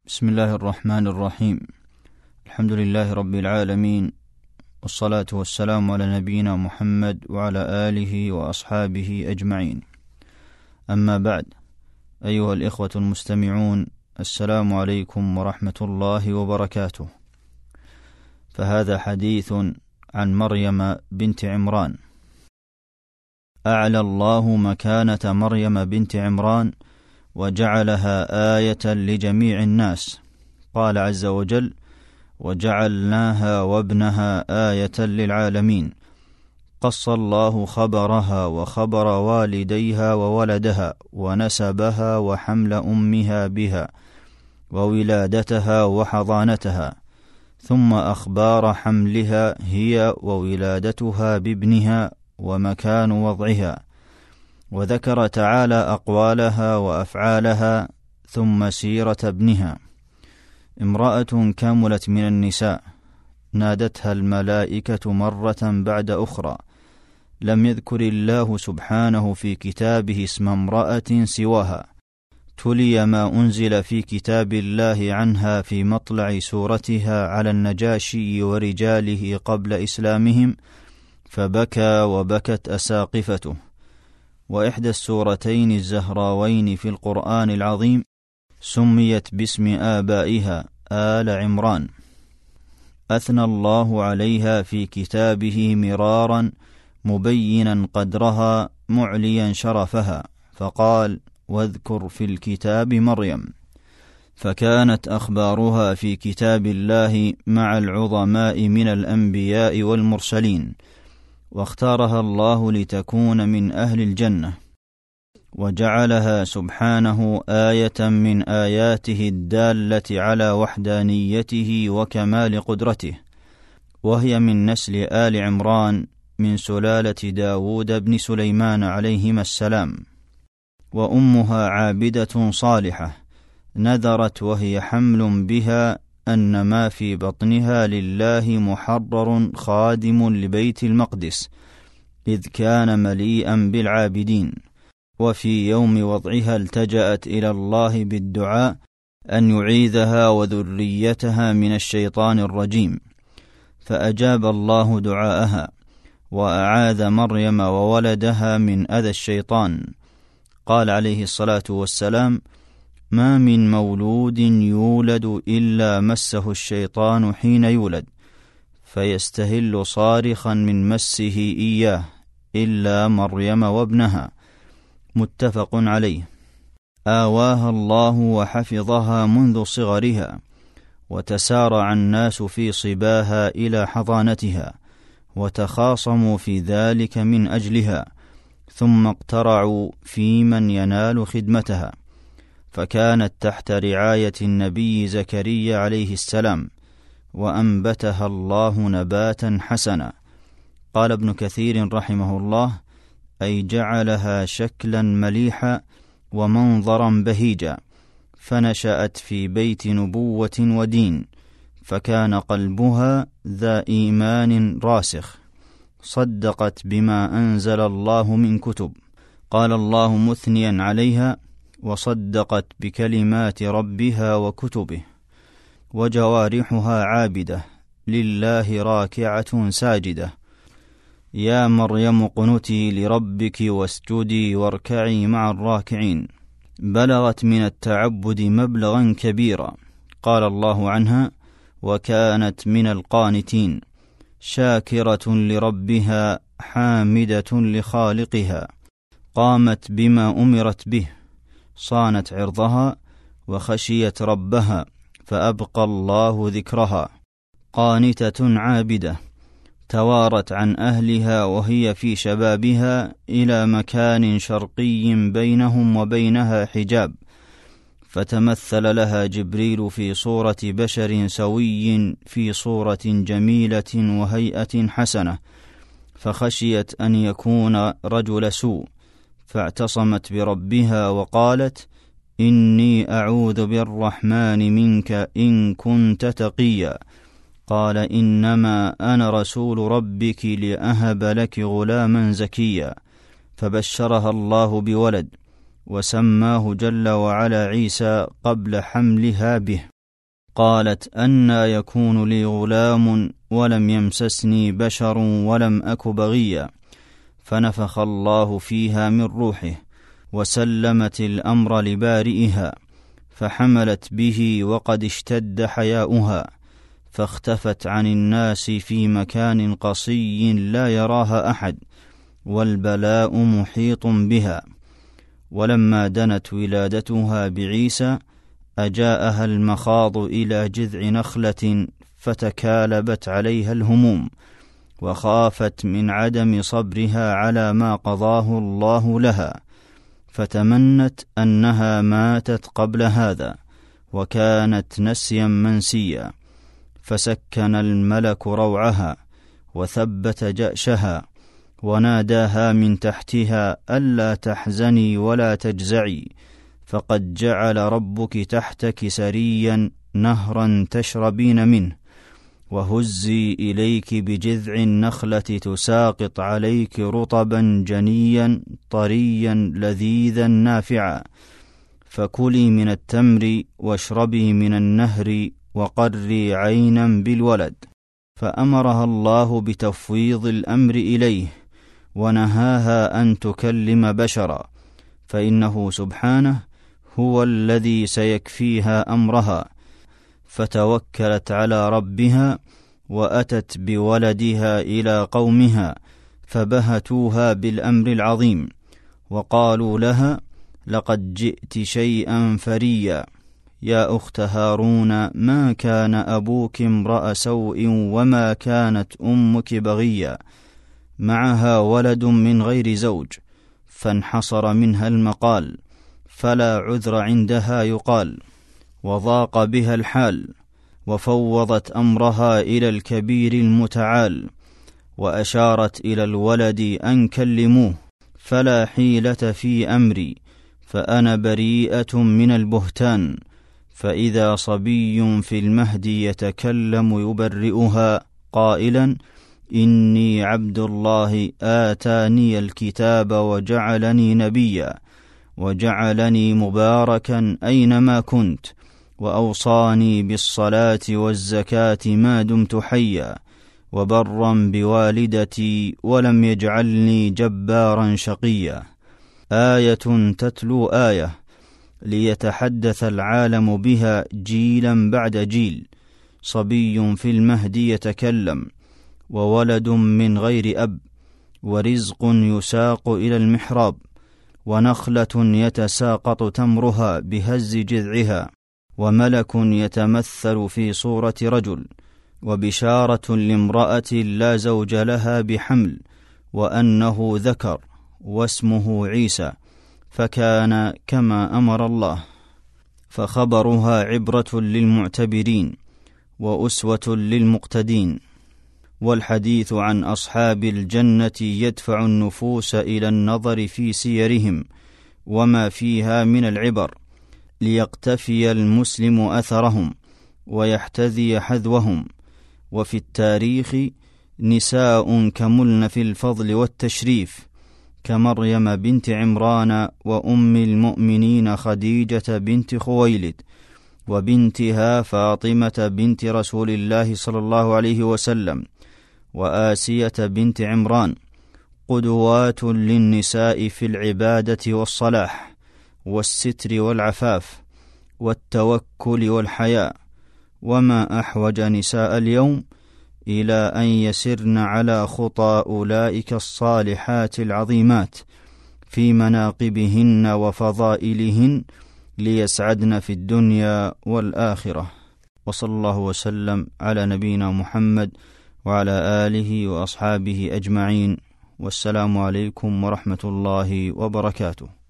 بسم الله الرحمن الرحيم. الحمد لله رب العالمين، والصلاة والسلام على نبينا محمد وعلى آله وأصحابه أجمعين. أما بعد، أيها الإخوة المستمعون، السلام عليكم ورحمة الله وبركاته. فهذا حديث عن مريم بنت عمران. أعلى الله مكانة مريم بنت عمران وجعلها آية لجميع الناس. قال عز وجل: وجعلناها وابنها آية للعالمين. قص الله خبرها وخبر والديها وولدها ونسبها وحمل أمها بها وولادتها وحضانتها، ثم أخبار حملها هي وولادتها بابنها ومكان وضعها، وذكر تعالى أقوالها وأفعالها، ثم سيرة ابنها. امرأة كملت من النساء، نادتها الملائكة مرة بعد أخرى. لم يذكر الله سبحانه في كتابه اسم امرأة سواها. تلي ما أنزل في كتاب الله عنها في مطلع سورتها على النجاشي ورجاله قبل إسلامهم، فبكى وبكت أساقفته. وإحدى السورتين الزهراوين في القرآن العظيم سميت باسم آبائها آل عمران. أثنى الله عليها في كتابه مرارا، مبينا قدرها معليا شرفها، فقال: واذكر في الكتاب مريم. فكانت أخبارها في كتاب الله مع العظماء من الأنبياء والمرسلين، واختارها الله لتكون من أهل الجنة، وجعلها سبحانه آية من آياته الدالة على وحدانيته وكمال قدرته، وهي من نسل آل عمران من سلالة داود بن سليمان عليهما السلام. وأمها عابدة صالحة، نذرت وهي حمل بها أن ما في بطنها لله محرر خادم لبيت المقدس، إذ كان مليئا بالعابدين. وفي يوم وضعها التجأت إلى الله بالدعاء أن يعيذها وذريتها من الشيطان الرجيم، فأجاب الله دعاءها وأعاذ مريم وولدها من أذى الشيطان. قال عليه الصلاة والسلام: ما من مولود يولد إلا مسه الشيطان حين يولد، فيستهل صارخا من مسه إياه، إلا مريم وابنها. متفق عليه. آواها الله وحفظها منذ صغرها، وتسارع الناس في صباها إلى حضانتها، وتخاصموا في ذلك من أجلها، ثم اقترعوا في من ينال خدمتها، فكانت تحت رعاية النبي زكريا عليه السلام، وأنبتها الله نباتا حسنا. قال ابن كثير رحمه الله: أي جعلها شكلا مليحا ومنظرا بهيجا، فنشأت في بيت نبوة ودين، فكان قلبها ذا إيمان راسخ، صدقت بما أنزل الله من كتب. قال الله مثنيا عليها: وصدقت بكلمات ربها وكتبه. وجوارحها عابدة لله راكعة ساجدة. يا مريم اقنتي لربك واسجدي واركعي مع الراكعين. بلغت من التعبد مبلغا كبيرا. قال الله عنها: وكانت من القانتين، شاكرة لربها حامدة لخالقها. قامت بما أمرت به، صانت عرضها وخشيت ربها، فأبقى الله ذكرها. قانتة عابدة، توارت عن أهلها وهي في شبابها إلى مكان شرقي بينهم وبينها حجاب، فتمثل لها جبريل في صورة بشر سوي في صورة جميلة وهيئة حسنة، فخشيت أن يكون رجل سوء، فاعتصمت بربها وقالت: إني أعوذ بالرحمن منك إن كنت تقيا. قال: إنما أنا رسول ربك لأهب لك غلاما زكيا. فبشرها الله بولد، وسماه جل وعلا عيسى قبل حملها به. قالت: أنى يكون لي غلام ولم يمسسني بشر ولم أك بغيا، فنفخ الله فيها من روحه وسلمت الأمر لبارئها، فحملت به وقد اشتد حياؤها، فاختفت عن الناس في مكان قصي لا يراها أحد، والبلاء محيط بها. ولما دنت ولادتها بعيسى أجاءها المخاض إلى جذع نخلة، فتكالبت عليها الهموم، وخافت من عدم صبرها على ما قضاه الله لها، فتمنت أنها ماتت قبل هذا، وكانت نسيا منسيا، فسكن الملك روعها وثبت جأشها، وناداها من تحتها: ألا تحزني ولا تجزعي، فقد جعل ربك تحتك سريا نهرا تشربين منه، وهزي إليك بجذع النخلة تساقط عليك رطبا جنيا طريا لذيذا نافعا، فكلي من التمر واشربي من النهر وقري عينا بالولد. فأمرها الله بتفويض الأمر إليه، ونهاها أن تكلم بشرا، فإنه سبحانه هو الذي سيكفيها أمرها، فتوكلت على ربها وأتت بولدها إلى قومها، فبهتوها بالأمر العظيم، وقالوا لها: لقد جئت شيئا فريا، يا أخت هارون، ما كان أبوك امرأ سوء وما كانت أمك بغيا. معها ولد من غير زوج، فانحصر منها المقال، فلا عذر عندها يقال، وضاق بها الحال، وفوضت أمرها إلى الكبير المتعال، وأشارت إلى الولد أن كلموه، فلا حيلة في أمري، فأنا بريئة من البهتان. فإذا صبي في المهد يتكلم يبرئها قائلا: إني عبد الله آتاني الكتاب وجعلني نبيا، وجعلني مباركا أينما كنت، وأوصاني بالصلاة والزكاة ما دمت حيا، وبرا بوالدتي، ولم يجعلني جبارا شقيا. آية تتلو آية، ليتحدث العالم بها جيلا بعد جيل. صبي في المهد يتكلم، وولد من غير أب، ورزق يساق إلى المحراب، ونخلة يتساقط تمرها بهز جذعها، وملك يتمثل في صورة رجل، وبشارة لامرأة لا زوج لها بحمل، وأنه ذكر واسمه عيسى، فكان كما أمر الله. فخبرها عبرة للمعتبرين وأسوة للمقتدين. والحديث عن أصحاب الجنة يدفع النفوس إلى النظر في سيرهم وما فيها من العبر، ليقتفي المسلم أثرهم ويحتذي حذوهم. وفي التاريخ نساء كملن في الفضل والتشريف، كمريم بنت عمران، وأم المؤمنين خديجة بنت خويلد، وبنتها فاطمة بنت رسول الله صلى الله عليه وسلم، وآسية بنت عمران، قدوات للنساء في العبادة والصلاح والستر والعفاف والتوكل والحياء. وما أحوج نساء اليوم إلى أن يسرن على خطى أولئك الصالحات العظيمات في مناقبهن وفضائلهن، ليسعدن في الدنيا والآخرة. وصلى الله وسلم على نبينا محمد وعلى آله وأصحابه أجمعين، والسلام عليكم ورحمة الله وبركاته.